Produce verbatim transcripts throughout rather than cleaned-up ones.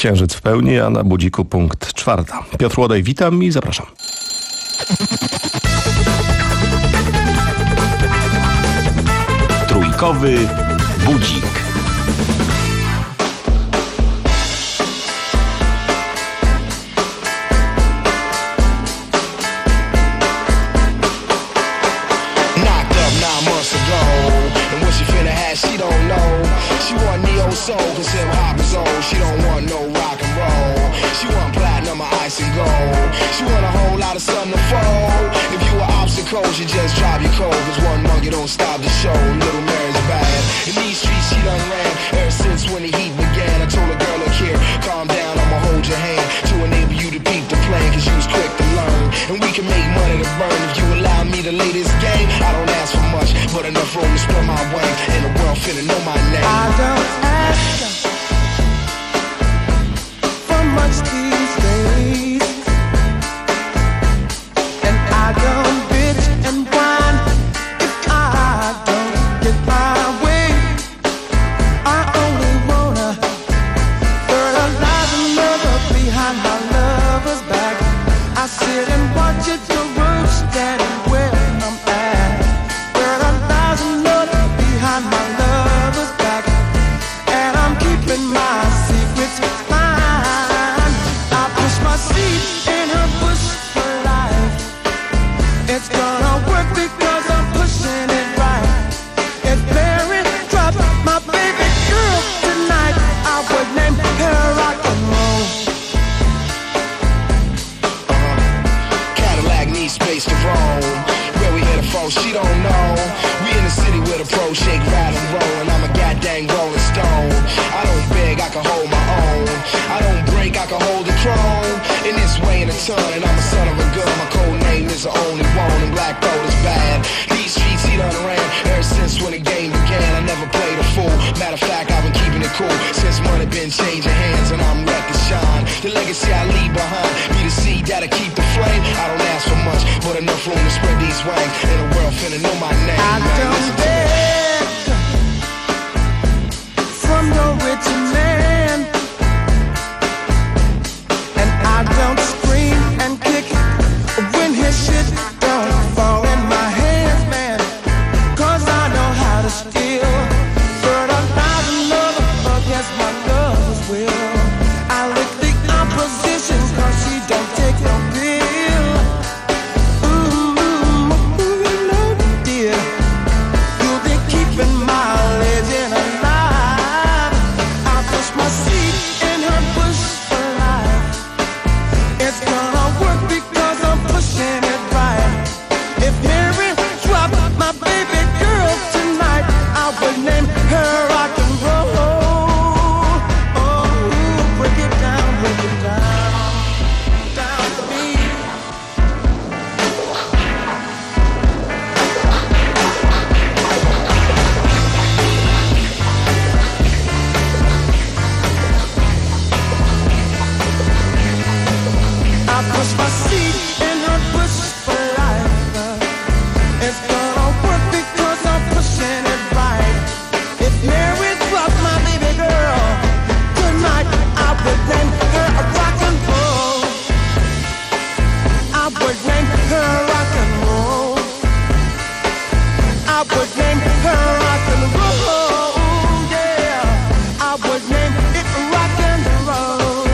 księżyc w pełni, a na budziku punkt czwarta. Piotr Łodej, witam i zapraszam. Trójkowy budzik. She don't know. She want neo soul, cause hip hop is old. She don't want no rock and roll. She want platinum or ice and gold. She want a whole lot of sun to fold. If you were obstacles, you just drive your cold. Cause one monkey don't stop the show. Little Mary's bad. In these streets she done ran ever since when the heat began. I told a girl, look here, calm down, I'ma hold your hand to enable you to peep the plan. Cause you was quick to learn. And we can make money to burn. If you allow me to lay this game, I don't ask for much, but enough room to spread my wing. And the world finna know my name. I don't ask for much these days, and I don't bitch and whine if I don't get my way. I only wanna fertilize another behind my lover's back. I sit and watch it go roast and where I'm at. Fertilize another behind my lover's back. And I'm keeping my secrets fine. I push my seed in her bush for life. It's gonna work because I'm pushing it right. If Mary dropped my baby girl tonight, I would name her rock and roll. Uh-huh. Cadillac needs space to roam. Where we headed for, she don't know. We in the city with a pro shake, ride and roll. And I'm a goddamn rolling stone. I don't beg, I can hold my own. I don't break, I can hold the throne. In this way in a ton, and I'm a son of a gun. My code name is the only one, and black gold is bad. These streets he done ran ever since when the game began. I never played a fool. Matter of fact, I've been keeping it cool since money been changing hands, and I'm ready to shine. The legacy I leave behind be the seed that'll keep the flame. I don't ask for much, but enough room to spread these wings. And the world finna know my name. I Man, don't listen to me. beg from no rich man, and I don't scream and kick when his shit don't fall in my hands, man. Cause I know how to steal, fertilize another against my lover's will. I lick the opposition cause she don't take no pill. Ooh, ooh, no dear, you'll be keeping my legend alive. I push my seed in her bush for life. It's gonna work because I'm pushing it right. If Mary dropped my baby girl tonight, I would name her rock and roll. Oh, break it down, break it down, down to me. I push my seed in her bush for life. It's gonna work because I'm pushing it right. If Mary dropped my baby girl tonight, I would name her a rock and roll. I would name her rock and roll. I would name her rock and roll. Yeah, I would name it rock and roll.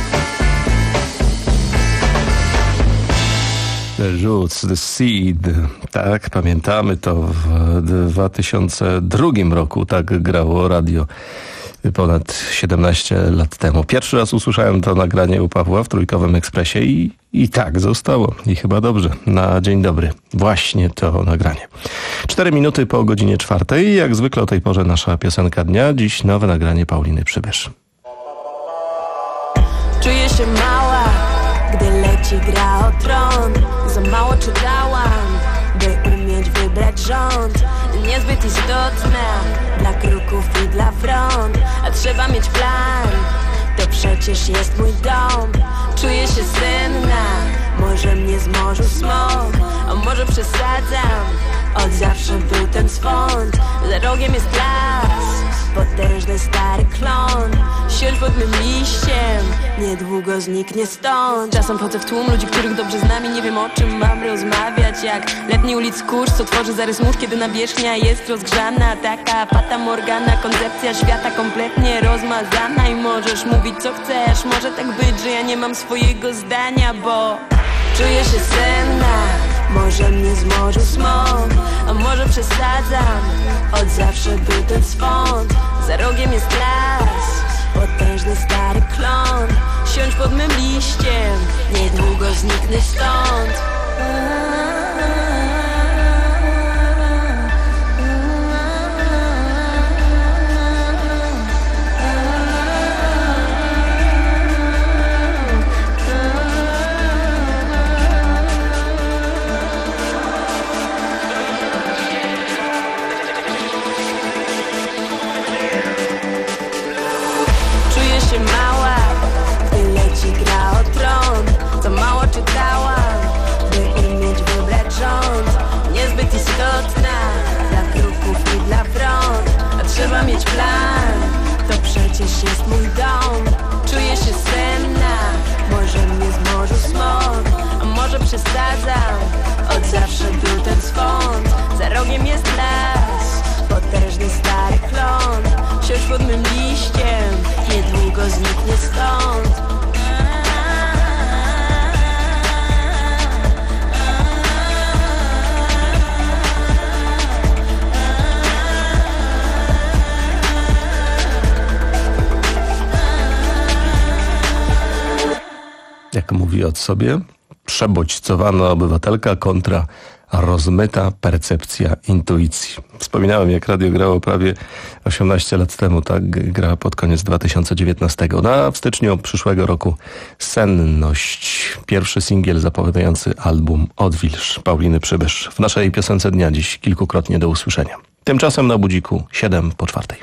The Roots, The Seed. Tak, pamiętamy to w dwa tysiące drugim roku. Tak grało radio ponad siedemnaście lat temu. Pierwszy raz usłyszałem to nagranie u Pawła w Trójkowym Ekspresie i, i tak zostało. I chyba dobrze. Na dzień dobry. Właśnie to nagranie. Cztery minuty po godzinie czwartej. Jak zwykle o tej porze nasza piosenka dnia. Dziś nowe nagranie Pauliny Przybysz. Czuję się mała, gdy leci gra o tron. Za mało czytałam, by umieć wybrać rząd. Niezbyt istotna dla kruków i dla front. A trzeba mieć plan, to przecież jest mój dom. Czuję się senna, może mnie zmorzył smog. A może przesadzam, od zawsze był ten swąd. Za rogiem jest las, potężny stary klon. Siądź pod mym liściem, niedługo zniknie stąd. Czasem chodzę w tłum ludzi, których dobrze znam i nie wiem, o czym mam rozmawiać. Jak letni ulic kurz, co tworzy zarys mórz, kiedy nawierzchnia jest rozgrzana. Taka fata morgana, koncepcja świata kompletnie rozmazana. I możesz mówić co chcesz, może tak być, że ja nie mam swojego zdania, bo czuję się senna. Może mnie zmorzy smog, a może przesadzam. Od zawsze był ten swąd, za rogiem jest las, potężny stary klon. Siądź pod mym liściem, niedługo zniknę stąd. Mała, gdy leci gra o tron. Za mało czytałam, by umieć wybrać rząd. Niezbyt istotna dla kruków i dla wron. A trzeba mieć plan, to przecież jest mój dom. Czuję się senna, może mnie zmorzy smog, a może przesadzam. Od zawsze był ten swąd, za rogiem jest las, potężny stary klon. Siądź pod mym liściem, niedługo zniknie stąd. Jak mówi od sobie, przebodźcowana obywatelka kontra rozmyta percepcja intuicji. Wspominałem, jak radio grało prawie osiemnaście lat temu, tak gra pod koniec dwa tysiące dziewiętnastego. Na w styczniu przyszłego roku Senność, pierwszy singiel zapowiadający album Odwilż Pauliny Przybysz. W naszej piosence dnia dziś kilkukrotnie do usłyszenia. Tymczasem na budziku siedem po czwartej.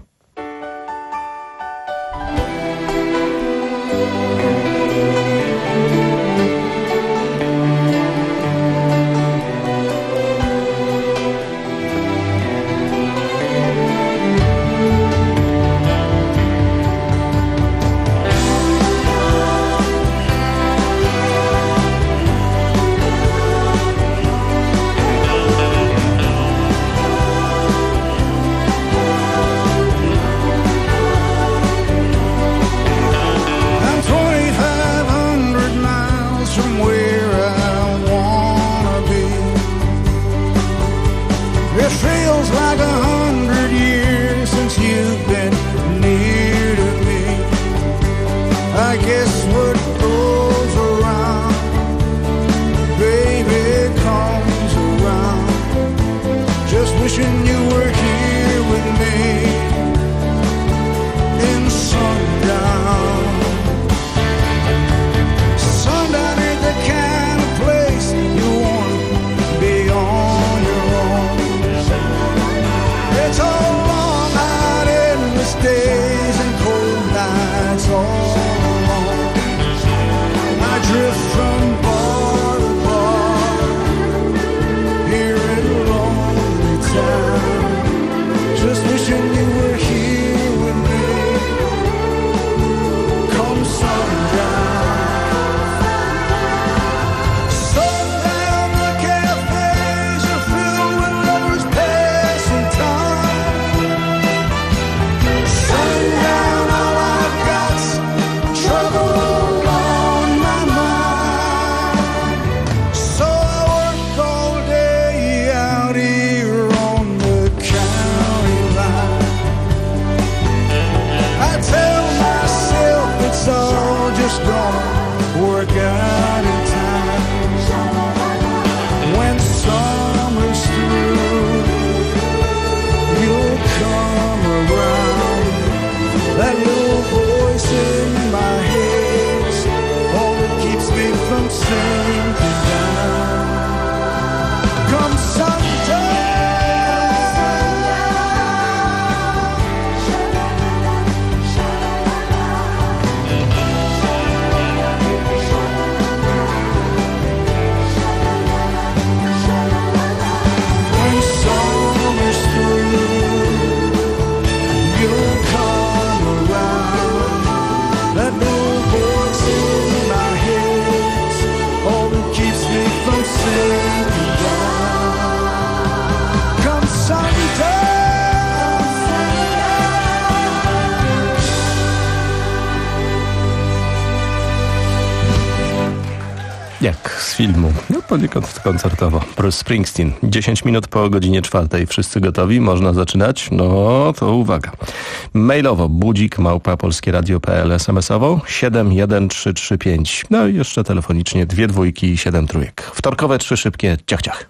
z filmu. No poniekąd koncertowo. Bruce Springsteen. dziesięć minut po godzinie czwartej. Wszyscy gotowi? Można zaczynać? No to uwaga. Mailowo budzik małpa polskieradio kropka p l, es em es owo siedem jeden trzy trzy pięć. No i jeszcze telefonicznie dwie dwójki i siedem trójek. Wtorkowe trzy szybkie ciach ciach.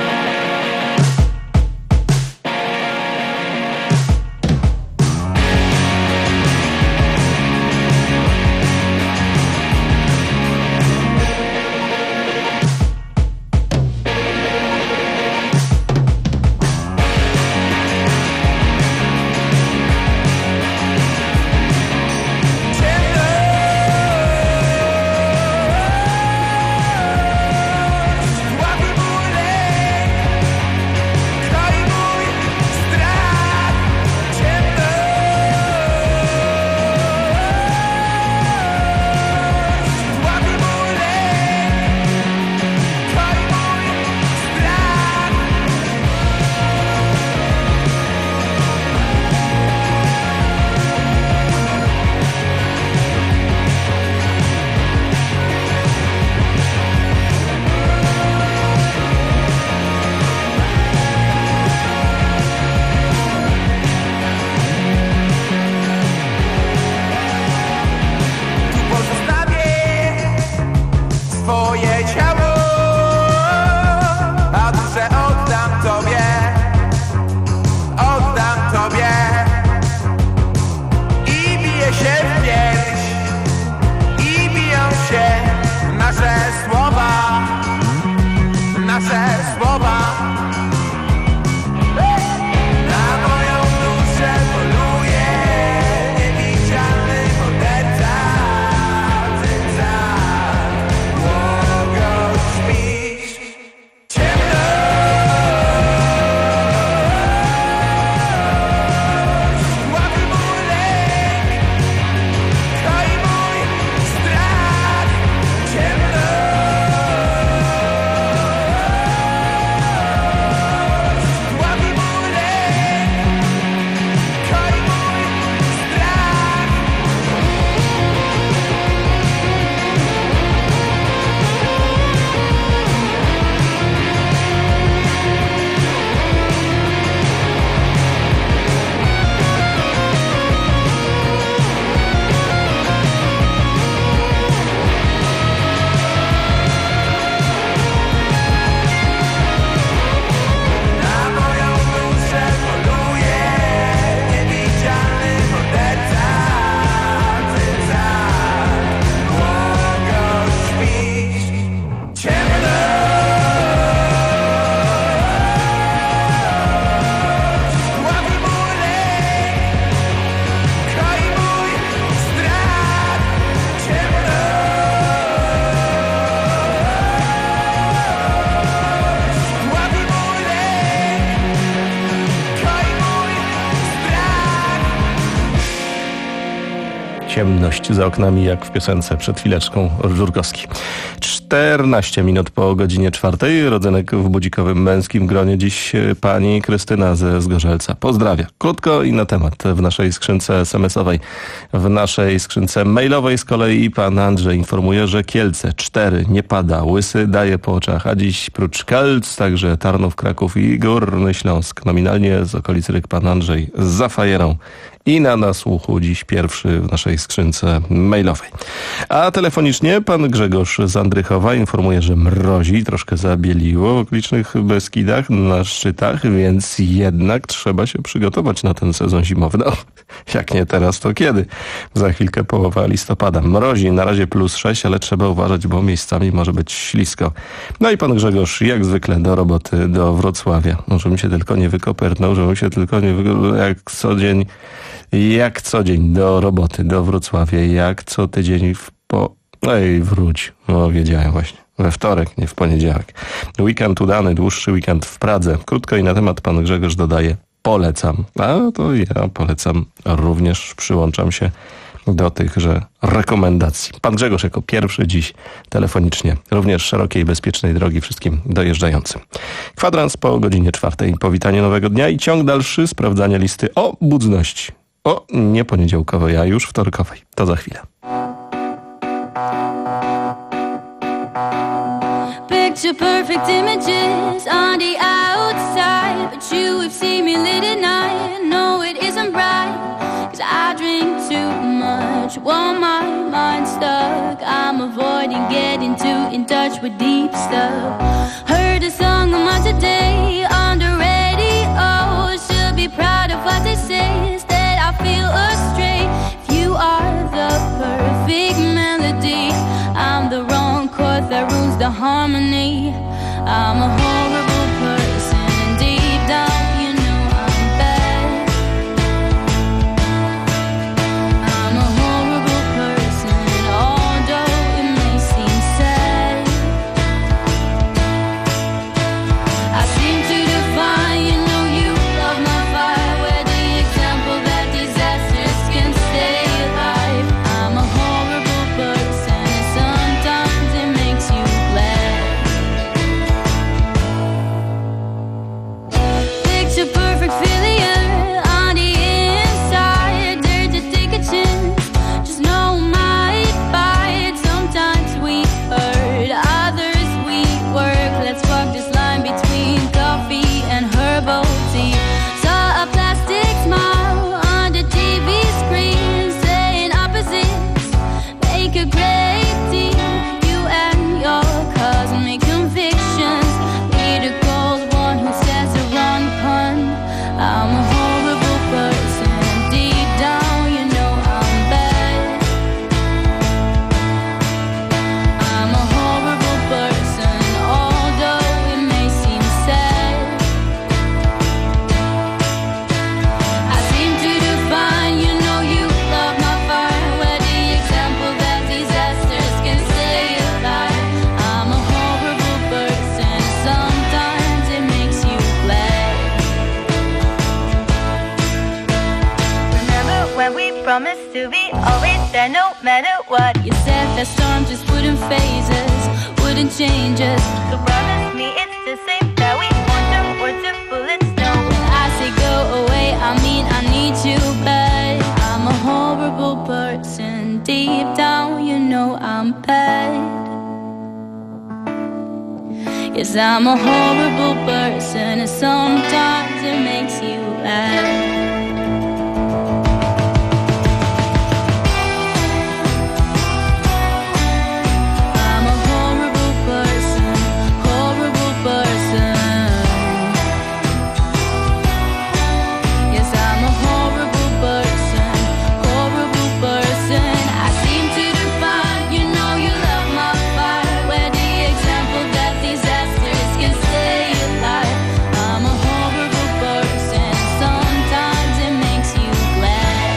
Ciemność za oknami, jak w piosence przed chwileczką Żurkowski. czternaście minut po godzinie czwartej. Rodzynek w budzikowym męskim gronie. Dziś pani Krystyna ze Zgorzelca. Pozdrawia. Krótko i na temat w naszej skrzynce es em es owej. W naszej skrzynce mailowej z kolei pan Andrzej informuje, że Kielce cztery, nie pada, Łysy daje po oczach, a dziś prócz Kielc także Tarnów, Kraków i Górny Śląsk. Nominalnie z okolicy Ryk pan Andrzej za fajerą. I na nasłuchu dziś pierwszy w naszej skrzynce mailowej. A telefonicznie pan Grzegorz z Andrychowa informuje, że mrozi, troszkę zabieliło w okolicznych Beskidach, na szczytach, więc jednak trzeba się przygotować na ten sezon zimowy. No, jak nie teraz, to kiedy? Za chwilkę połowa listopada. Mrozi, na razie plus sześć, ale trzeba uważać, bo miejscami może być ślisko. No i pan Grzegorz, jak zwykle, do roboty, do Wrocławia. No, żebym się tylko nie wykopernął, żebym się tylko nie wykopernął, jak co dzień Jak co dzień do roboty, do Wrocławia, jak co tydzień w po... Ej, wróć. No, wiedziałem właśnie. We wtorek, nie w poniedziałek. Weekend udany, dłuższy weekend w Pradze. Krótko i na temat pan Grzegorz dodaje, polecam. A to ja polecam również, przyłączam się do tychże rekomendacji. Pan Grzegorz jako pierwszy dziś telefonicznie. Również szerokiej i bezpiecznej drogi wszystkim dojeżdżającym. Kwadrans po godzinie czwartej. Powitanie nowego dnia i ciąg dalszy sprawdzania listy o budzności. O nie poniedziałkowej, a już wtorkowej. To za chwilę. Picture perfect images on the outside, but you have seen me late at night. No, it isn't right, 'cause I drink too much, want my mind stuck. I'm avoiding getting too in touch with deep stuff. Heard a song of mine today on the radio. Should be proud of what they say, instead I feel astray. If you are the perfect melody, I'm the wrong chord that ruins the harmony. I'm a horrible person, and deep down you know I'm bad. I'm a horrible person, although it may seem sad. I seem to define, you know you love my fire. Where the example that disasters can stay alive. I'm a horrible person, and sometimes it makes you glad. Picture perfect failure on the inside. Dare to take a chance, just know might bite. Sometimes we hurt, others we work. Let's walk this line between coffee and herbal tea. Saw a plastic smile on the T V screen, saying opposites make a great team. You and your cosmic convictions, be the cold one who says the wrong pun. I'm a horrible person, and deep down you know I'm bad. I'm a horrible person, although it may seem sad. I seem to define, you know you love my fire. Where the example that disasters can stay alive. I'm a horrible person, sometimes it makes you glad. Remember when we promised to be always there no matter what? You said that storm just wouldn't phase us, wouldn't change us. So promise me it's the same, that we want the words of bullets. No, when I say go away, I mean I need you bad. I'm a horrible person, deep down you know I'm bad. Yes, I'm a horrible person, and sometimes it makes you laugh. I'm a horrible person, horrible person. Yes, I'm a horrible person, horrible person. I seem to define, you know you love my fire. Where the example that disasters can stay alive. I'm a horrible person, sometimes it makes you glad.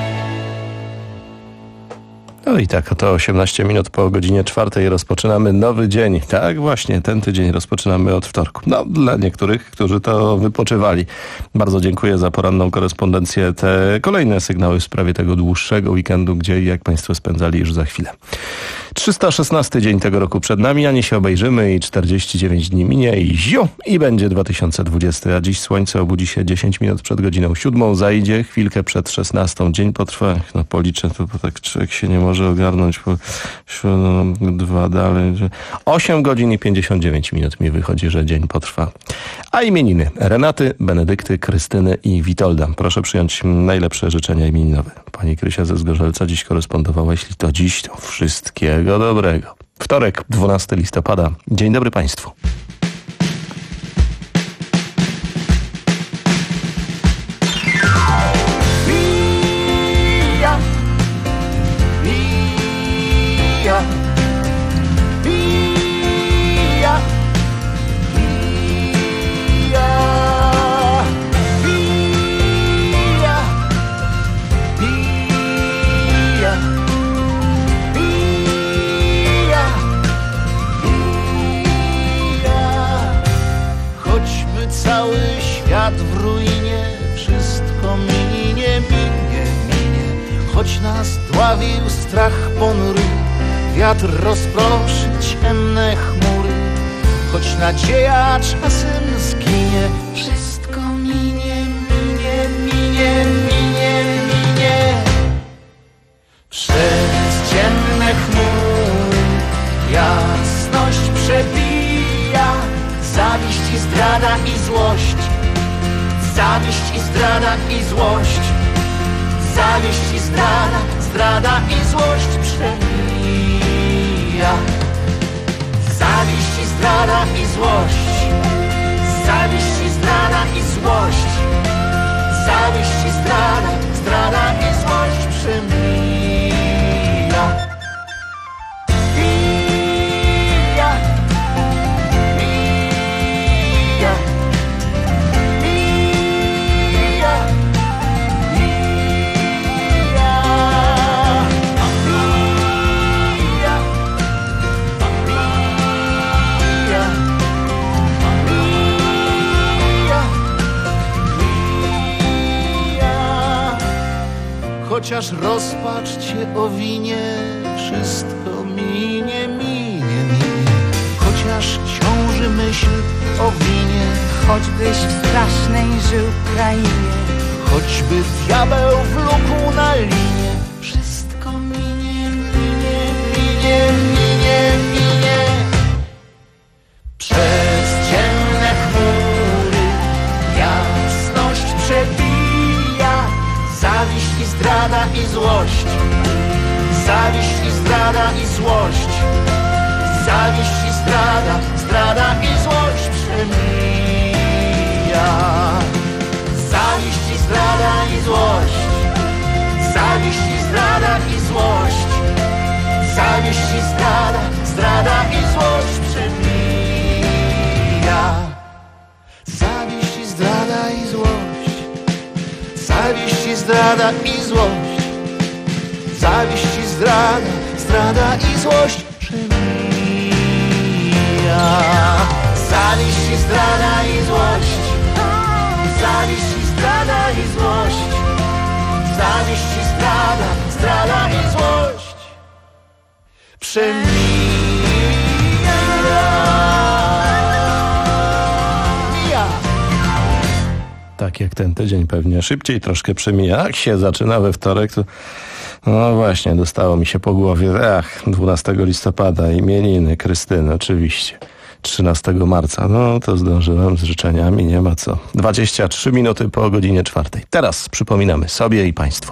No i tak, oto osiemnaście minut po godzinie czwartej rozpoczynamy nowy dzień. Tak, właśnie, ten tydzień rozpoczynamy od wtorku. No, dla niektórych, którzy to wypoczywali. Bardzo dziękuję za poranną korespondencję. Te kolejne sygnały w sprawie tego dłuższego weekendu, gdzie i jak państwo spędzali już za chwilę. trzysta szesnasty dzień tego roku przed nami, ani się obejrzymy i czterdzieści dziewięć dni minie i ziu, i będzie dwa tysiące dwudziesty, a dziś słońce obudzi się dziesięć minut przed godziną siódmą, zajdzie chwilkę przed szesnastą. Dzień potrwa, no policzę, to bo tak człowiek się nie może ogarnąć, bo dwa dalej. osiem godzin i pięćdziesiąt dziewięć minut mi wychodzi, że dzień potrwa. A imieniny Renaty, Benedykty, Krystyny i Witolda. Proszę przyjąć najlepsze życzenia imieninowe. Pani Krysia ze Zgorzelca dziś korespondowała, jeśli to dziś, to wszystkiego dobrego. Wtorek, dwunastego listopada. Dzień dobry Państwu. Mija, mija, mija, mija, mija, mija, mija, mija. Choćby cały świat w ruinie, wszystko minie, minie, minie. Choć nas dławił strach ponury, wiatr rozproszy ciemne chmury. Choć nadzieja czasem zginie, wszystko minie, minie, minie, minie, minie. Przez ciemne chmury jasność przebija. zdrada i złość. Zawiść i zdrada i złość. Zawiść i zdrada, zdrada i złość przemija. Zawiść i zdrada i złość. Zawiść i zdrada i złość. Zawiść i zdrada, zdrada i złość przemija. Mija, mija, mija, mija, mija, chociaż rozpacz cię owinie, wszystko minie, minie, minie. Chociaż ciąży myśl o winie, choćbyś w strasznej żył krainie, choćby diabeł wlókł na linie, wszystko minie, minie, minie, minie, minie. Przez ciemne chmury jasność przebija. Zawiść i zdrada i złość. Zawiść i zdrada i złość. Zawiść i zdrada, zdrada i złość przemija. Zawiść i zdrada i złość. Zawiść i zdrada i złość. Zawiść i zdrada, zdrada i złość przemija. Zawiść i zdrada i złość. Zawiść i zdrada i złość. Zawiść i zdrada, zdrada i złość przemija. Zawiść i zdrada i złość. Zawiść i zdrada i złość. Zawiść i zdrada, zdrada i złość przemija. Tak jak ten tydzień pewnie szybciej troszkę przemija. Jak się zaczyna we wtorek, to no właśnie, dostało mi się po głowie. Ach, dwunastego listopada, imieniny Krystyny, oczywiście. trzynastego marca, no to zdążyłem z życzeniami, nie ma co. dwadzieścia trzy minuty po godzinie czwartej. Teraz przypominamy sobie i Państwu.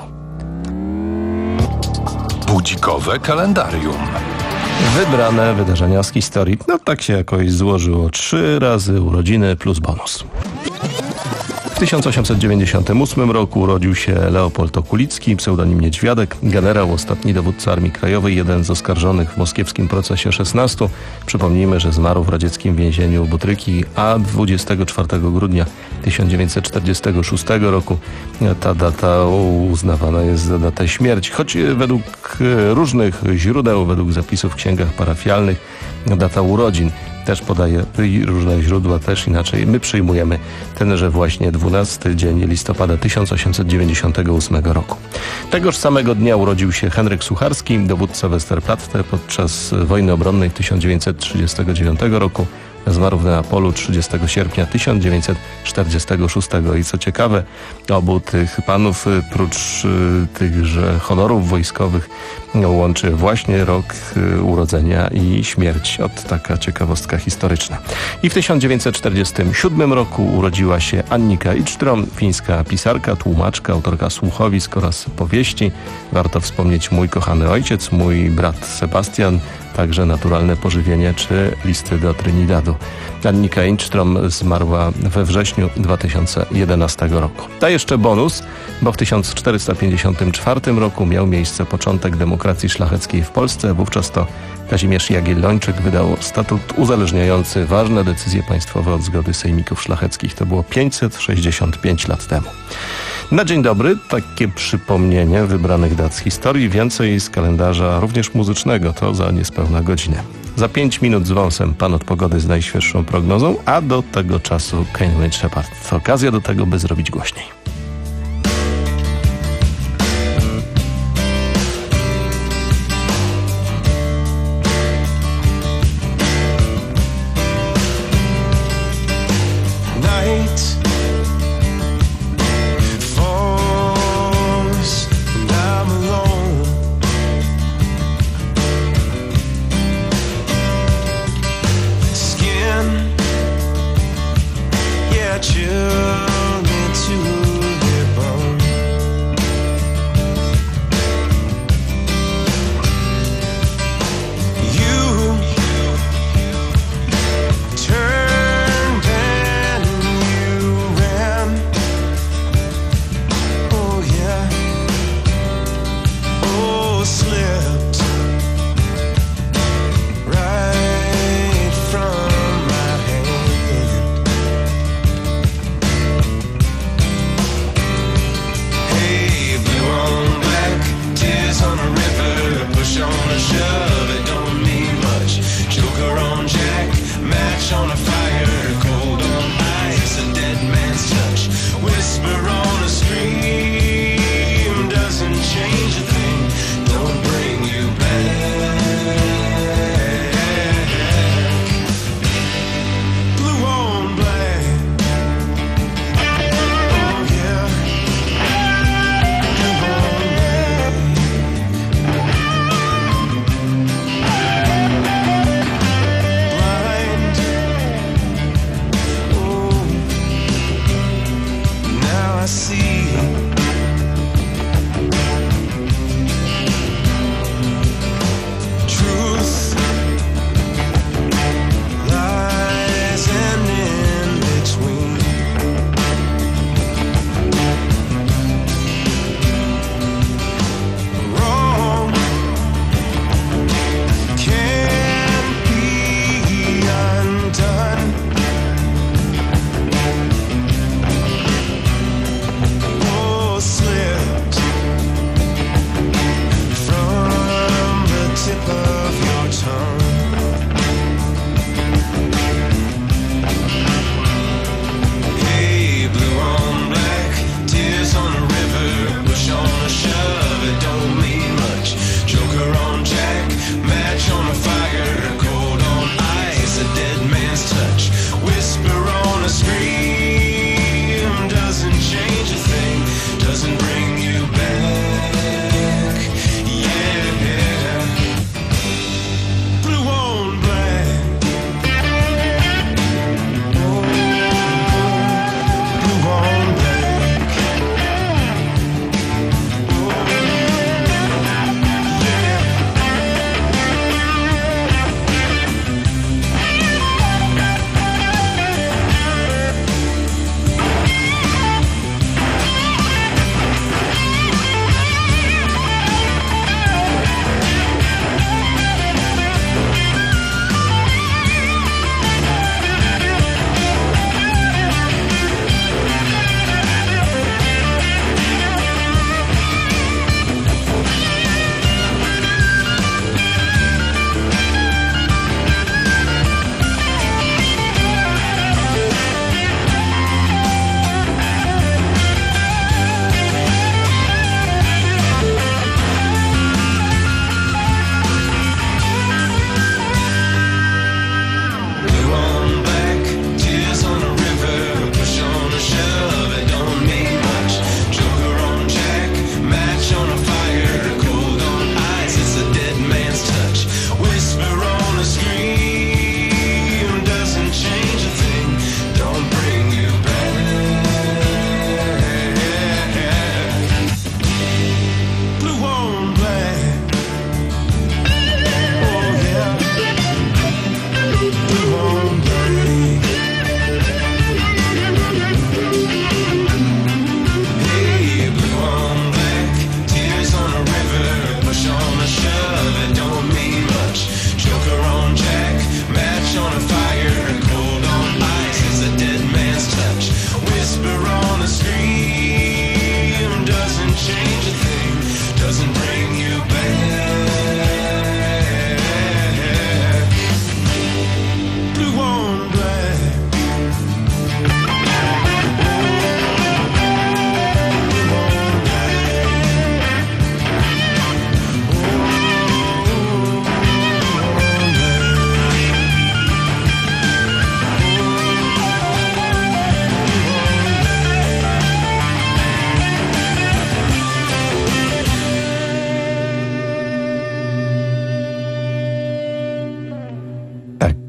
Budzikowe kalendarium. Wybrane wydarzenia z historii. No tak się jakoś złożyło. Trzy razy urodziny plus bonus. W tysiąc osiemset dziewięćdziesiątym ósmym roku urodził się Leopold Okulicki, pseudonim Niedźwiadek, generał, ostatni dowódca Armii Krajowej, jeden z oskarżonych w moskiewskim procesie szesnastu. Przypomnijmy, że zmarł w radzieckim więzieniu Butryki, a dwudziestego czwartego grudnia tysiąc dziewięćset czterdziestego szóstego roku ta data uznawana jest za datę śmierci. Choć według różnych źródeł, według zapisów w księgach parafialnych, data urodzin też podaje różne źródła, też inaczej. My przyjmujemy tenże właśnie dwunasty dzień listopada tysiąc osiemset dziewięćdziesiątego ósmego roku. Tegoż samego dnia urodził się Henryk Sucharski, dowódca Westerplatte podczas wojny obronnej tysiąc dziewięćset trzydziestego dziewiątego roku. Zmarł w Neapolu trzydziestego sierpnia tysiąc dziewięćset czterdziestego szóstego. I co ciekawe, obu tych panów, prócz tychże honorów wojskowych, łączy właśnie rok urodzenia i śmierć. Ot taka ciekawostka historyczna. I w tysiąc dziewięćset czterdziestym siódmym roku urodziła się Annika Idstrom, fińska pisarka, tłumaczka, autorka słuchowisk oraz powieści. Warto wspomnieć Mój kochany ojciec, Mój brat Sebastian, także Naturalne pożywienie czy Listy do Trinidadu. Annika Idstrom zmarła we wrześniu dwa tysiące jedenastego roku. A jeszcze bonus, bo w tysiąc czterysta pięćdziesiątym czwartym roku miał miejsce początek demokracji szlacheckiej w Polsce. Wówczas to Kazimierz Jagiellończyk wydał statut uzależniający ważne decyzje państwowe od zgody sejmików szlacheckich. To było pięćset sześćdziesiąt pięć lat temu. Na dzień dobry takie przypomnienie wybranych dat z historii. Więcej z kalendarza również muzycznego, to za niespełna godzinę. Za pięć minut z wąsem pan od pogody z najświeższą prognozą, a do tego czasu Kane Wayne Shepherd. To okazja do tego, by zrobić głośniej.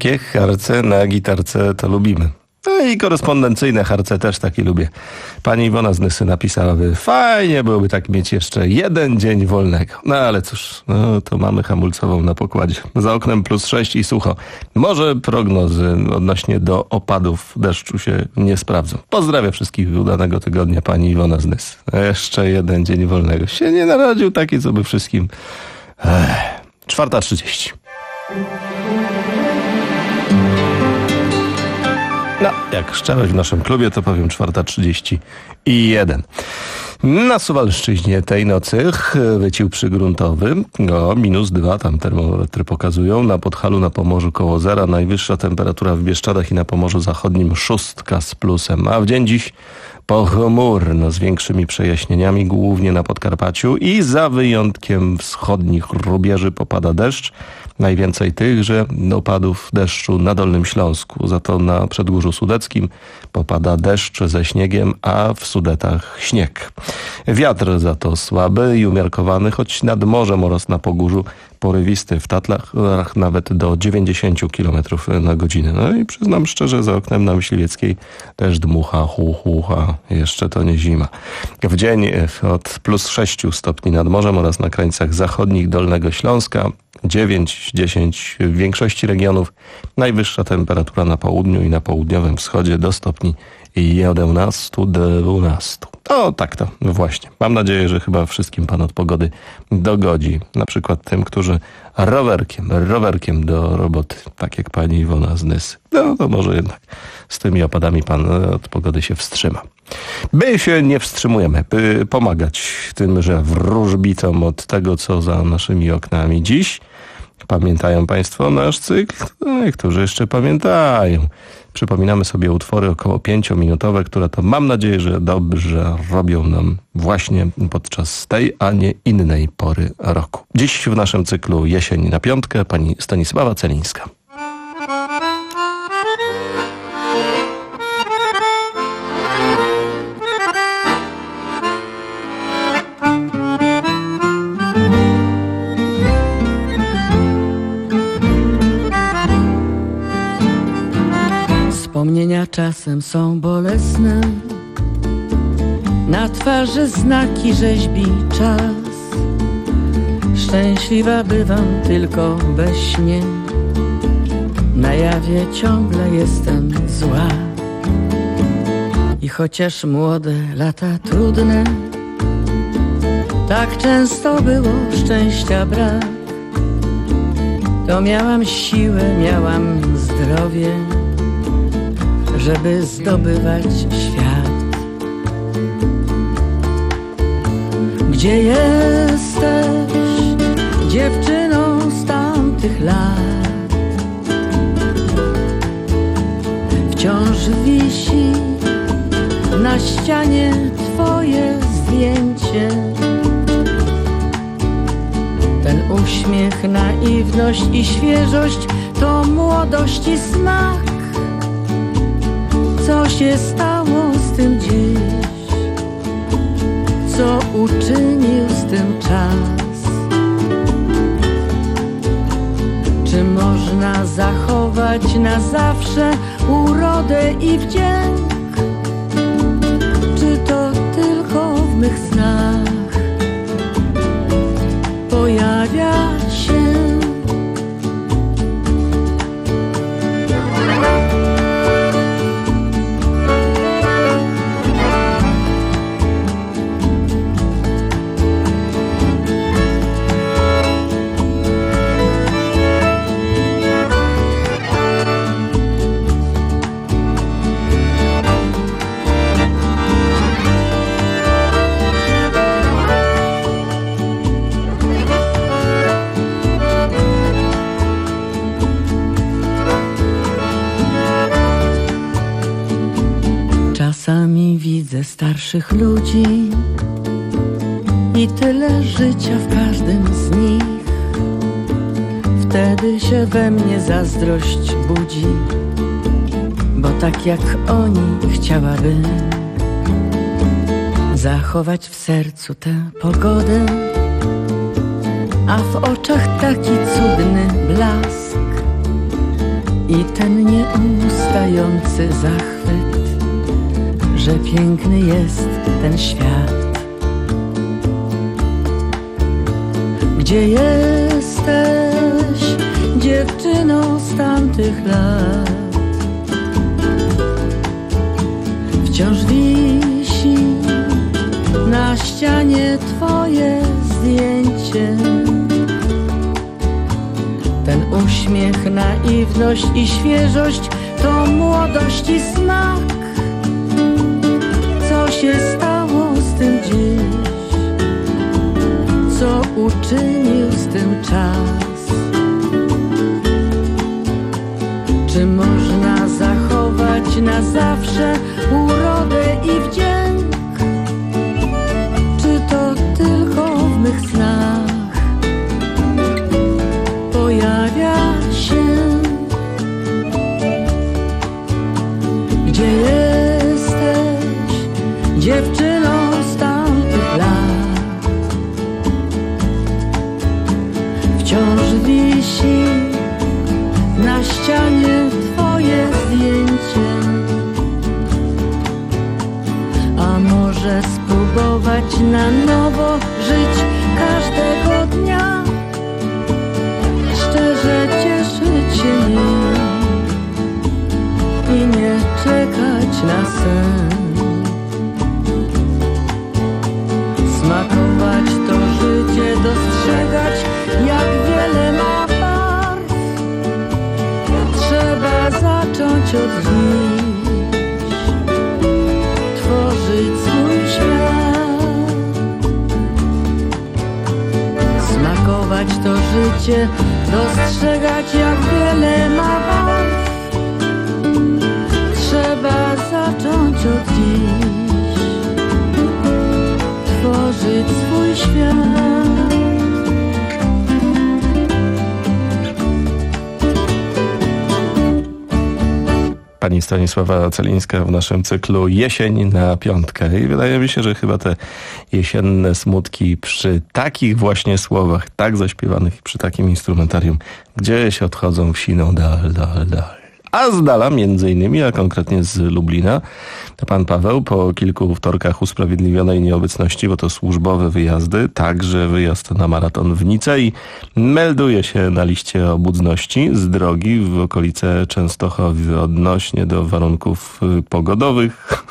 takie harce na gitarce to lubimy. No i korespondencyjne harce też takie lubię. Pani Iwona z Nysy napisałaby, fajnie byłoby tak mieć jeszcze jeden dzień wolnego. No ale cóż, no to mamy hamulcową na pokładzie. Za oknem plus sześć i sucho. Może prognozy odnośnie do opadów deszczu się nie sprawdzą. Pozdrawiam wszystkich udanego tygodnia, pani Iwona z Nysy. Jeszcze jeden dzień wolnego. Się nie narodził taki, co by wszystkim... Ech. czwarta trzydzieści. No, jak szczerość w naszym klubie, to powiem czwarta trzydzieści jeden. Na Suwalszczyźnie tej nocy wycił przygruntowy, o minus dwa, tam termometry pokazują. Na Podhalu, na Pomorzu koło zera, najwyższa temperatura w Bieszczadach i na Pomorzu Zachodnim szóstka z plusem. A w dzień dziś pochmurno z większymi przejaśnieniami, głównie na Podkarpaciu i za wyjątkiem wschodnich rubieży popada deszcz. Najwięcej tychże opadów deszczu na Dolnym Śląsku. Za to na Przedgórzu Sudeckim popada deszcz ze śniegiem, a w Sudetach śnieg. Wiatr za to słaby i umiarkowany, choć nad morzem oraz na Pogórzu porywisty, w Tatrach nawet do dziewięćdziesiąt kilometrów na godzinę. No i przyznam szczerze, za oknem na Myśliwieckiej też dmucha, hu, hucha. Jeszcze to nie zima. W dzień od plus sześć stopni nad morzem oraz na krańcach zachodnich Dolnego Śląska, dziewięć dziesięć w większości regionów. Najwyższa temperatura na południu i na południowym wschodzie do stopni jedenaście dwanaście. O, tak to, właśnie. Mam nadzieję, że chyba wszystkim pan od pogody dogodzi. Na przykład tym, którzy rowerkiem, rowerkiem do roboty, tak jak pani Iwona z Nysy. No, to może jednak z tymi opadami pan od pogody się wstrzyma. My się nie wstrzymujemy, by pomagać tymże wróżbicom od tego, co za naszymi oknami dziś. Pamiętają państwo nasz cykl? No, którzy jeszcze pamiętają. Przypominamy sobie utwory około pięciominutowe, które to mam nadzieję, że dobrze robią nam właśnie podczas tej, a nie innej pory roku. Dziś w naszym cyklu Jesień na piątkę pani Stanisława Celińska. Wspomnienia czasem są bolesne, na twarzy znaki rzeźbi czas. Szczęśliwa bywam tylko we śnie, na jawie ciągle jestem zła. I chociaż młode lata trudne, tak często było szczęścia brak, to miałam siłę, miałam zdrowie, żeby zdobywać świat. Gdzie jesteś, dziewczyno z tamtych lat? Wciąż wisi na ścianie twoje zdjęcie. Ten uśmiech, naiwność i świeżość to młodość i smak. Co się stało z tym dziś? Co uczynił z tym czas? Czy można zachować na zawsze urodę i wdzięk? Czy to tylko w mych snach pojawia się? Czasami widzę starszych ludzi i tyle życia w każdym z nich. Wtedy się we mnie zazdrość budzi, bo tak jak oni chciałabym zachować w sercu tę pogodę, a w oczach taki cudny blask. i ten nieustający zachwyt, że piękny jest ten świat. Gdzie jesteś, dziewczyno z tamtych lat? Wciąż wisi na ścianie twoje zdjęcie. Ten uśmiech, naiwność i świeżość to młodość i smak. Co się stało z tym dziś? Co uczynił z tym czas? Czy można zachować na zawsze urodę i wdzięk? Czy to tylko w mych snach pojawia się? Gdzie jesteś, dziewczyno z tamtych lat? Wciąż wisi na ścianie twoje zdjęcie. A może spróbować na nowo żyć każdego dnia, szczerze cieszyć się nim i nie czekać na sen. Smakować to życie, dostrzegać jak wiele ma barw. Trzeba zacząć od dziś tworzyć swój świat. Smakować to życie, dostrzegać jak wiele ma barw. Trzeba zacząć od dziś tworzyć swój świat. Pani Stanisława Celińska w naszym cyklu Jesień na piątkę. I wydaje mi się, że chyba te jesienne smutki przy takich właśnie słowach, tak zaśpiewanych, przy takim instrumentarium, gdzieś odchodzą w siną dal, dal, dal. A z dala, między innymi, a konkretnie z Lublina, to pan Paweł po kilku wtorkach usprawiedliwionej nieobecności, bo to służbowe wyjazdy, także wyjazd na maraton w Nicei, melduje się na liście obudności z drogi w okolice Częstochowy odnośnie do warunków pogodowych.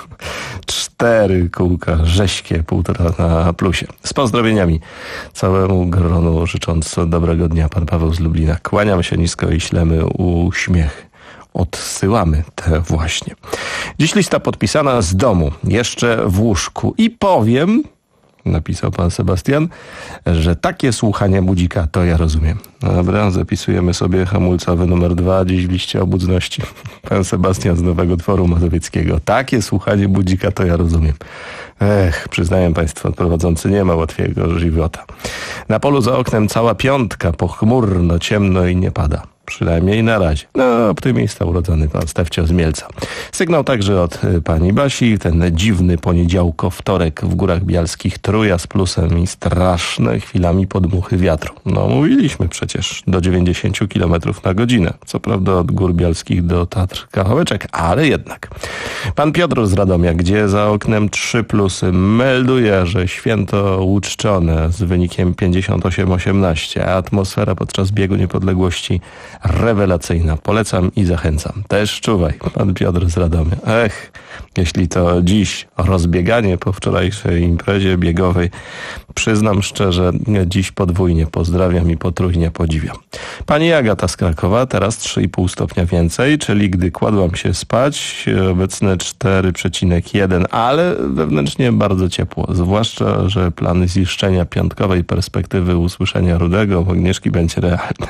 Cztery kółka rześkie, półtora na plusie. Z pozdrowieniami całemu gronu życząc dobrego dnia, pan Paweł z Lublina. Kłaniam się nisko i ślemy uśmiech. Odsyłamy te właśnie. Dziś lista podpisana z domu, jeszcze w łóżku. I powiem, napisał pan Sebastian, że takie słuchanie budzika to ja rozumiem. Dobra, zapisujemy sobie hamulcowy numer dwa dziś w liście obudności. Pan Sebastian z Nowego Dworu Mazowieckiego. Takie słuchanie budzika to ja rozumiem. Ech, przyznaję państwu, prowadzący nie ma łatwiego żywota. Na polu za oknem cała piątka, pochmurno, ciemno i nie pada. Przynajmniej na razie. No, optymista urodzony pan Stefcio z Mielca. Sygnał także od pani Basi. Ten dziwny poniedziałko, wtorek w Górach Bialskich, truja z plusem i straszne chwilami podmuchy wiatru. No, mówiliśmy przecież do dziewięćdziesiąt kilometrów na godzinę. Co prawda od Gór Bialskich do Tatr kawałeczek, ale jednak. Pan Piotr z Radomia, gdzie za oknem trzy plusy, melduje, że święto uczczone z wynikiem pięćdziesiąt osiem osiemnaście, a atmosfera podczas biegu niepodległości rewelacyjna. Polecam i zachęcam. Też czuwaj, pan Piotr z Radomia. Ech, jeśli to dziś rozbieganie po wczorajszej imprezie biegowej, przyznam szczerze, dziś podwójnie pozdrawiam i potrójnie podziwiam. Pani Agata z Krakowa, teraz trzy i pół stopnia więcej, czyli gdy kładłam się spać, obecne cztery przecinek jeden, ale wewnętrznie bardzo ciepło. Zwłaszcza, że plan ziszczenia piątkowej perspektywy usłyszenia Rudego Agnieszki będzie realny.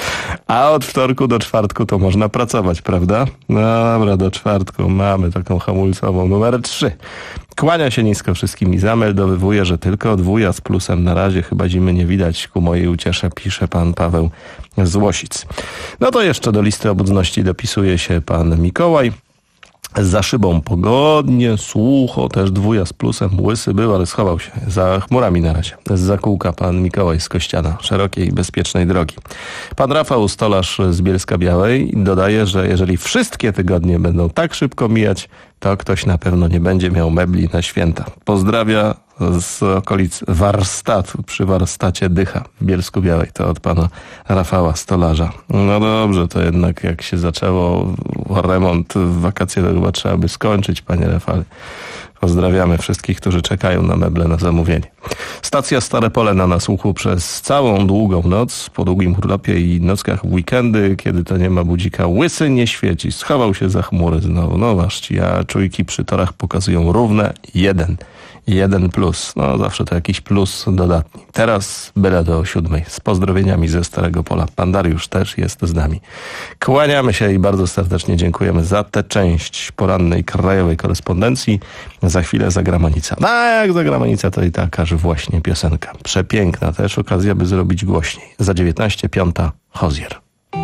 A od wtorku do czwartku to można pracować, prawda? Dobra, do czwartku mamy taką hamulcową numer trzy. Kłania się nisko wszystkim i zameldowywuje, że tylko dwuja z plusem na razie, chyba zimy nie widać, ku mojej uciesze, pisze pan Paweł z Łosic. No to jeszcze do listy obudności dopisuje się pan Mikołaj. Za szybą pogodnie, sucho, też dwuja z plusem. Łysy był, ale schował się za chmurami na razie. Zza kółka pan Mikołaj z Kościana, szerokiej i bezpiecznej drogi. Pan Rafał, stolarz z Bielska-Białej, dodaje, że jeżeli wszystkie tygodnie będą tak szybko mijać, to ktoś na pewno nie będzie miał mebli na święta. Pozdrawia z okolic warsztatu, przy warsztacie Dycha w Bielsku-Białej. To od pana Rafała, stolarza. No dobrze, to jednak jak się zaczęło remont w wakacje, to chyba trzeba by skończyć, panie Rafale. Pozdrawiamy wszystkich, którzy czekają na meble na zamówienie. Stacja Stare Pole na nasłuchu przez całą długą noc, po długim urlopie i nockach w weekendy, kiedy to nie ma budzika. Łysy nie świeci, schował się za chmury znowu. No właśnie, a czujki przy torach pokazują równe jeden. Jeden plus. No zawsze to jakiś plus dodatni. Teraz byle do siódmej. Z pozdrowieniami ze Starego Pola. Pan Dariusz też jest z nami. Kłaniamy się i bardzo serdecznie dziękujemy za tę część porannej krajowej korespondencji. Za chwilę Zagramanica. No a jak Zagramanica, to i takaż właśnie piosenka. Przepiękna też okazja, by zrobić głośniej. Za dziewiętnaście piąta Hozier.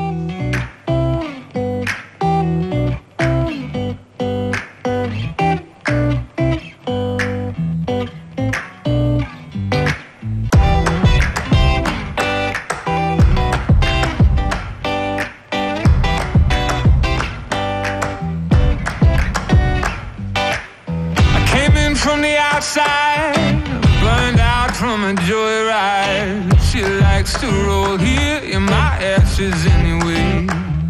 Burned out from a joyride. She likes to roll here in my ashes anyway.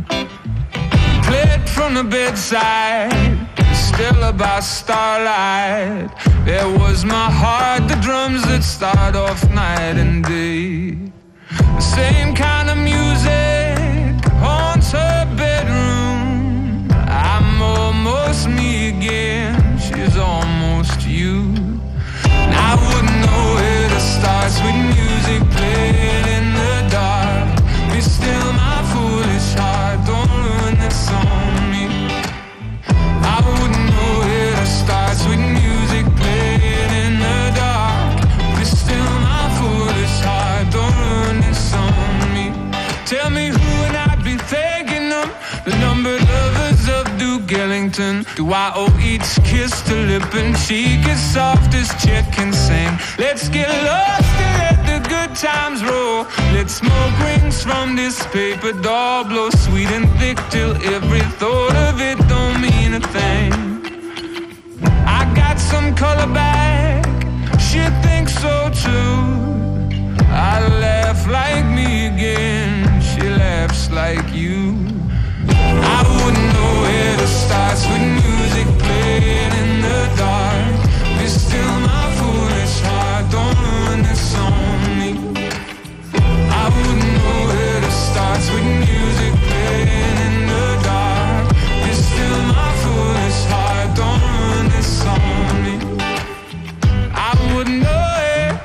Played from the bedside, still about starlight. There was my heart, the drums that start off night and day. The same kind of music haunts her bedroom. I'm almost me again, she's almost you. I wouldn't know where to start. Sweet music playing in the dark. Be still my foolish heart, don't ruin this on me. I wouldn't know where to start. Sweet music playing in the dark. Be still my foolish heart, don't ruin this on me. Tell me who and I'd be thanking them. The numbered lovers of Duke Ellington. Do I owe each kiss to lip and cheek as soft as Chet can sing? Let's get lost and let the good times roll. Let smoke rings from this paper doll blow sweet and thick till every thought of it don't mean a thing. I got some color back, she thinks so too. I laugh like me again, she laughs like you. I wouldn't know where to start. Sweet music playing in the dark. Be still my foolish heart, don't ruin this on me. I wouldn't know where to start. Sweet music playing in the dark. Be still my foolish heart, don't ruin this on me. I wouldn't know it,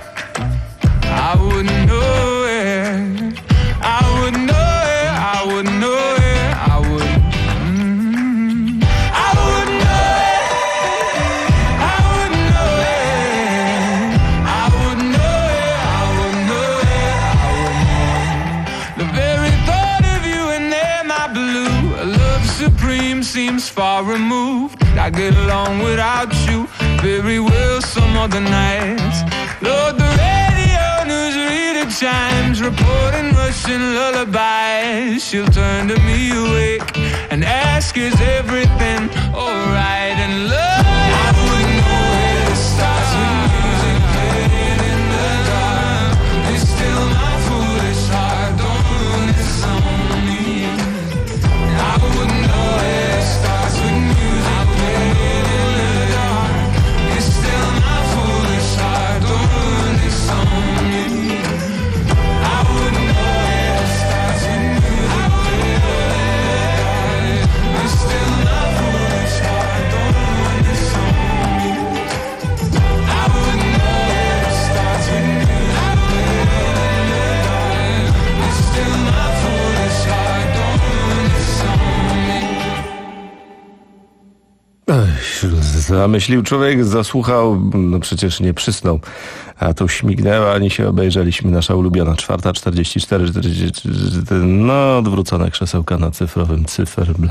I wouldn't know it, I wouldn't know it, I wouldn't know it. Seems far removed. I get along without you very well some other nights. Lord, the radio news reader chimes, reporting Russian lullabies. She'll turn to me awake and ask, is everything alright? And love, I wouldn't know where to start. Sweet music playing in the dark. It's still my foolish heart, don't ruin this on me. I wouldn't know where. Zamyślił człowiek, zasłuchał, no przecież nie przysnął, a tu śmignęła, ani się obejrzeliśmy, nasza ulubiona czwarta czterdzieści cztery, czterdzieści, no odwrócone krzesełka na cyfrowym cyferblacie.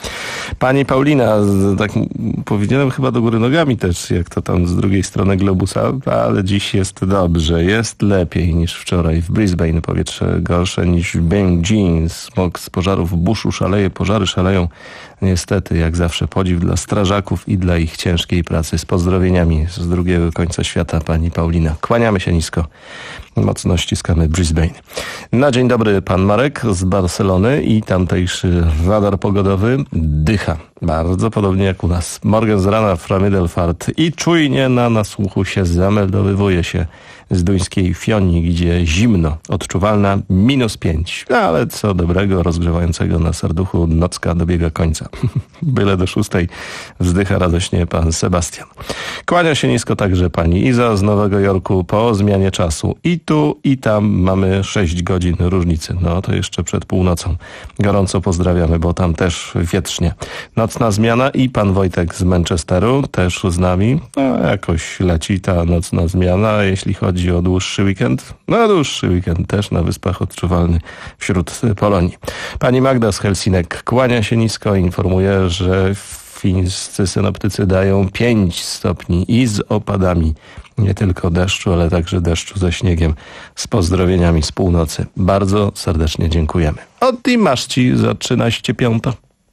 Pani Paulina, tak powiedziałem chyba do góry nogami też, jak to tam z drugiej strony globusa, ale dziś jest dobrze, jest lepiej niż wczoraj. W Brisbane powietrze gorsze niż Beijing. Smog z pożarów w buszu szaleje, pożary szaleją. Niestety, jak zawsze, podziw dla strażaków i dla ich ciężkiej pracy. Z pozdrowieniami z drugiego końca świata, pani Paulina. Kłaniamy się nisko. Mocno ściskamy Brisbane. Na dzień dobry pan Marek z Barcelony i tamtejszy radar pogodowy dycha. Bardzo podobnie jak u nas. Morgen z rana fra Middelfart i czujnie na nasłuchu się zameldowywuje się z duńskiej Fioni, gdzie zimno, odczuwalna minus pięć. Ale co dobrego, rozgrzewającego na serduchu, nocka dobiega końca. Byle do szóstej wzdycha radośnie pan Sebastian. Kłania się nisko także pani Iza z Nowego Jorku po zmianie czasu. I tu, i tam mamy sześć godzin różnicy. No to jeszcze przed północą. Gorąco pozdrawiamy, bo tam też wietrznie. Nocna zmiana i pan Wojtek z Manchesteru też z nami. No jakoś leci ta nocna zmiana, jeśli chodzi Chodzi o dłuższy weekend. No dłuższy weekend też na Wyspach odczuwalny wśród Polonii. Pani Magda z Helsinek kłania się nisko, informuje, że fińscy synoptycy dają pięć stopni i z opadami. Nie tylko deszczu, ale także deszczu ze śniegiem. Z pozdrowieniami z północy. Bardzo serdecznie dziękujemy. Od i masz ci za trzynaście piąta.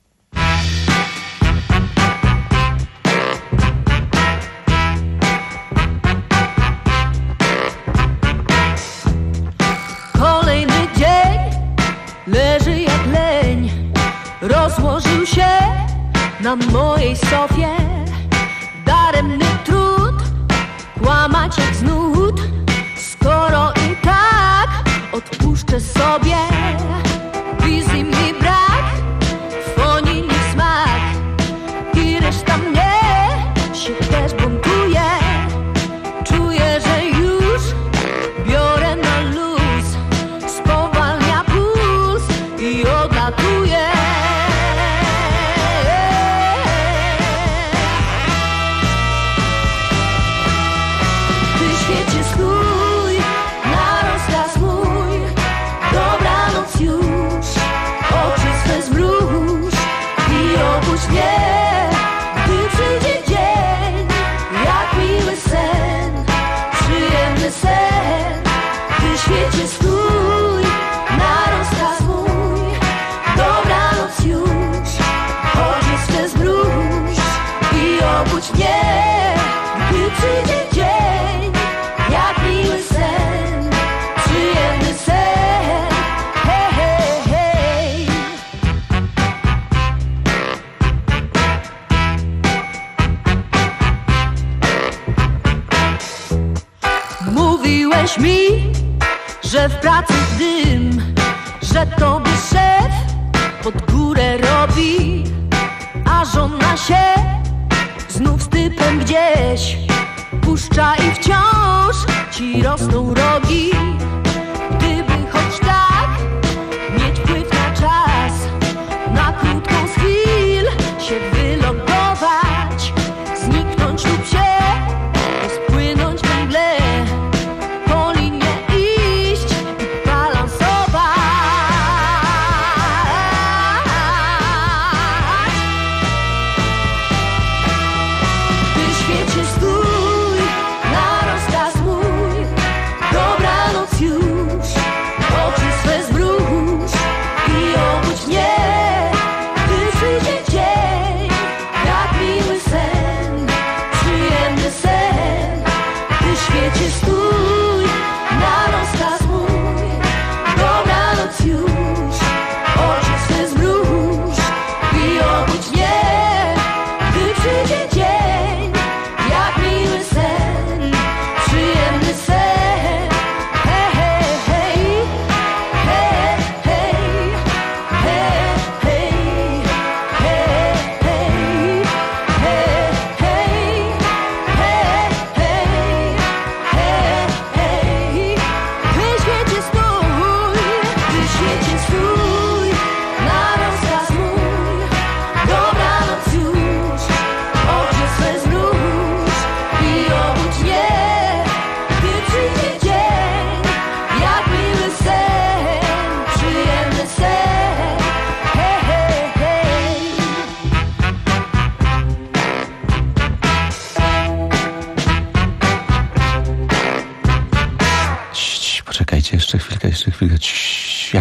Rozłożył się na mojej sofie. Daremny trud, kłamać jak znud, skoro i tak odpuszczę sobie. Wizji mi brak, fonii mi smak i reszta mnie się też buntuje. Czuję, że już biorę na luz, spowalnia puls i odlatuje. Mówiłeś mi, że w pracy dym, że tobie szef pod górę robi, a żona się znów z typem gdzieś puszcza i wciąż ci rosną rogi. Gdyby choć tak mieć wpływ na czas, na krótką z chwil się wylogować, zniknąć lub się rozpłynąć we mgle. You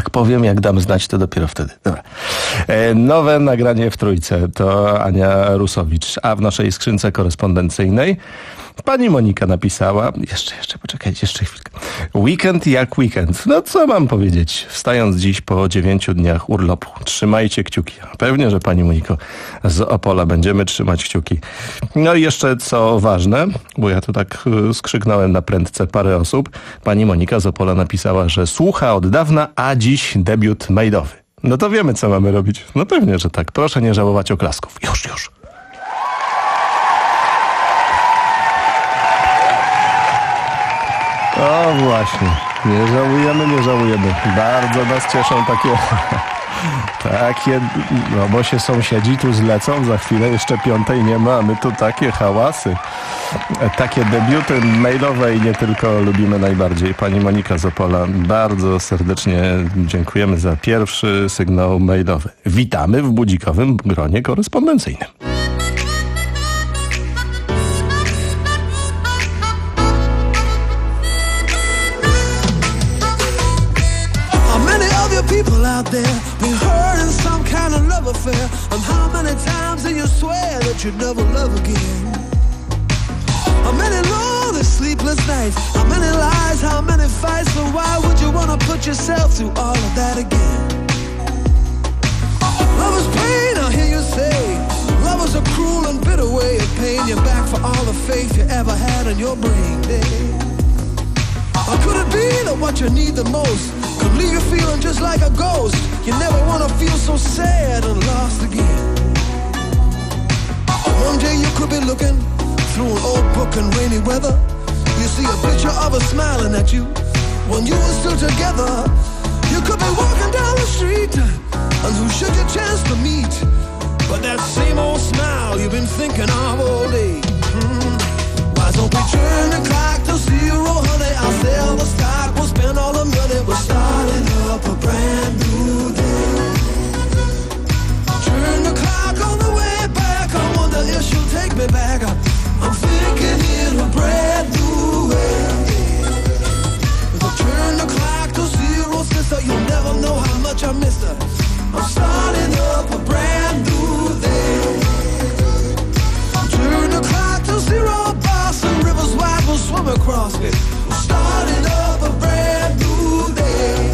jak powiem, jak dam znać, to dopiero wtedy. Dobra. E, nowe nagranie w trójce to Ania Rusowicz, a w naszej skrzynce korespondencyjnej pani Monika napisała, jeszcze, jeszcze, poczekajcie, jeszcze chwilkę. Weekend jak weekend. No co mam powiedzieć? Wstając dziś po dziewięciu dniach urlopu. Trzymajcie kciuki. Pewnie, że pani Moniko z Opola będziemy trzymać kciuki. No i jeszcze co ważne, bo ja tu tak skrzyknąłem na prędce parę osób. Pani Monika z Opola napisała, że słucha od dawna, a dziś debiut maidowy. No to wiemy, co mamy robić. No pewnie, że tak. Proszę nie żałować oklasków. Już, już. O właśnie, nie żałujemy, nie żałujemy. Bardzo nas cieszą takie, takie, no bo się sąsiedzi tu zlecą, za chwilę jeszcze piątej nie ma, a my tu takie hałasy. Takie debiuty mailowe i nie tylko lubimy najbardziej. Pani Monika z Opola, bardzo serdecznie dziękujemy za pierwszy sygnał mailowy. Witamy w budzikowym gronie korespondencyjnym. People out there been hurt in some kind of love affair. And how many times do you swear that you'd never love again? How many lonely sleepless nights? How many lies? How many fights? So why would you wanna put yourself through all of that again? Love is pain, I hear you say. Love is a cruel and bitter way of paying you back for all the faith you ever had in your brain, babe. Or could it be that what you need the most could leave you feeling just like a ghost? You never want to feel so sad and lost again. One day you could be looking through an old book in rainy weather. You see a picture of her smiling at you when you were still together. You could be walking down the street and who should you chance to meet but that same old smile you've been thinking of all day. Mm. Why don't we turn the clock to zero, honey? I'll sell the stock, we'll spend all the money. We're starting up a brand new day. Turn the clock on the way back. I wonder if she'll take me back. I'm thinking in a brand new way. We'll turn the clock to zero, sister. You'll never know how much I missed her. I'm starting up a brand new day. Turn the clock to zero, Boston Rivers wide will swim across it. We're starting up a brand new day.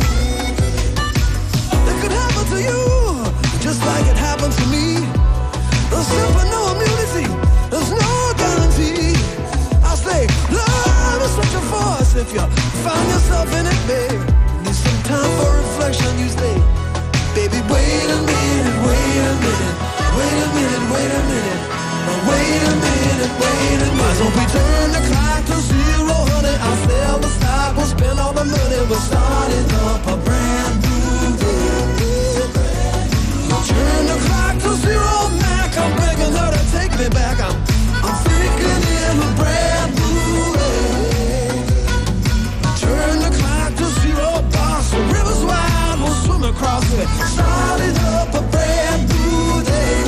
It could happen to you, just like it happened to me. There's simply no immunity, there's no guarantee. I say, love is such a force if you find yourself in it, babe. Need some time for reflection, you say. Baby, wait a minute, wait a minute, wait a minute, wait a minute. Wait a minute, wait a minute. Why don't we turn the clock to zero, honey? I'll sell the stock, we'll spend all the money. We're starting up a brand new day. Turn the clock to zero, Mac. I'm begging her to take me back. I'm, I'm thinking in a brand new way. Turn the clock to zero, boss. The river's wide, we'll swim across it. Starting up a brand new day.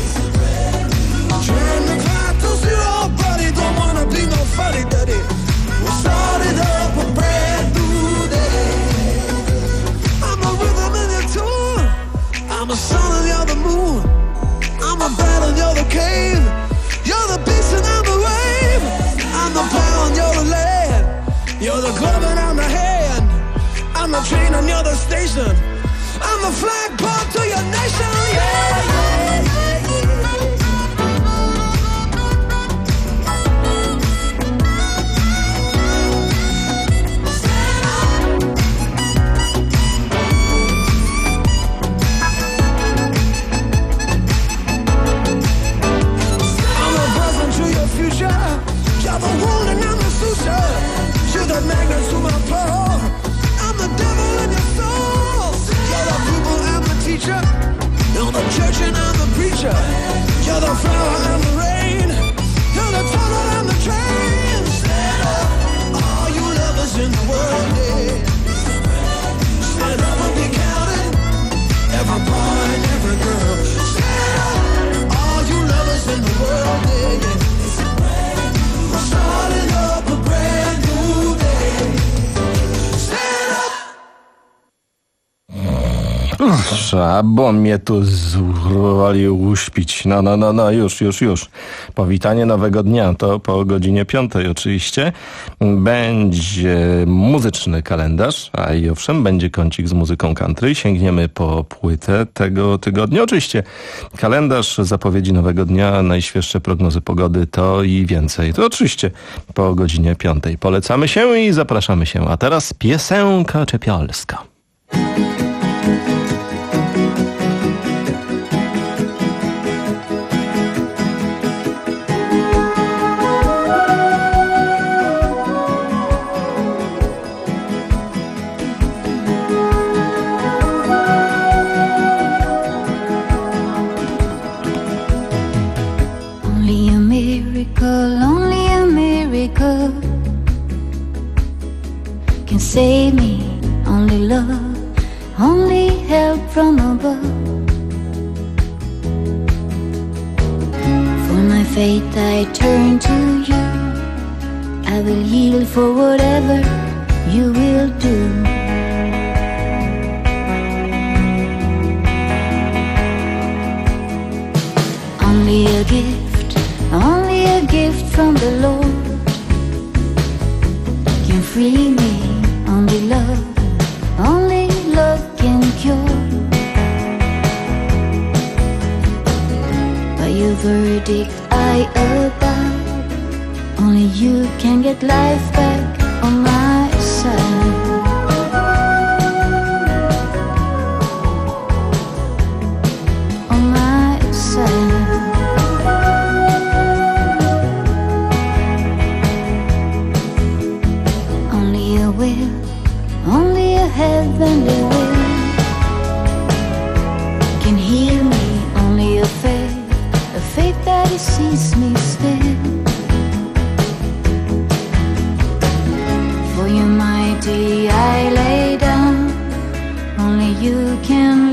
Turn the clock to zero, buddy. Don't wanna be no funny duddy. We're starting up a brand new day. I'm the rhythm and the tune. I'm the sun and you're the moon. I'm the battle and you're the cave. You're the beast and I'm the wave. I'm the plow and you're the land. You're the glove and I'm the hand. I'm the train and you're the station. I'm the flagpole to your nation. Yeah, yeah, yeah, yeah. You're the wound and I'm the suture. You're the magnet to my pearl. I'm the devil in your soul. You're the pupil, I'm the teacher. You're the church Trzeba, bo mnie tu zwolił uśpić. No, no, no, no, już, już, już. Powitanie nowego dnia to po godzinie piątej oczywiście. Będzie muzyczny kalendarz, a i owszem, będzie kącik z muzyką country. Sięgniemy po płytę tego tygodnia. Oczywiście kalendarz, zapowiedzi nowego dnia, najświeższe prognozy pogody, to i więcej. To oczywiście po godzinie piątej. Polecamy się i zapraszamy się. A teraz piosenka czepialska. Only a miracle can save me. Only love, only help from above. For my fate I turn to you. I will yield for whatever you will do. Only a gift, only a gift from the Lord can free me. Only love, only love can cure. By your verdict I abide. Only you can get life back on my side. On my side. Only a heavenly will can heal me. Only a faith, a faith that sees me still. For you mighty I lay down. Only you can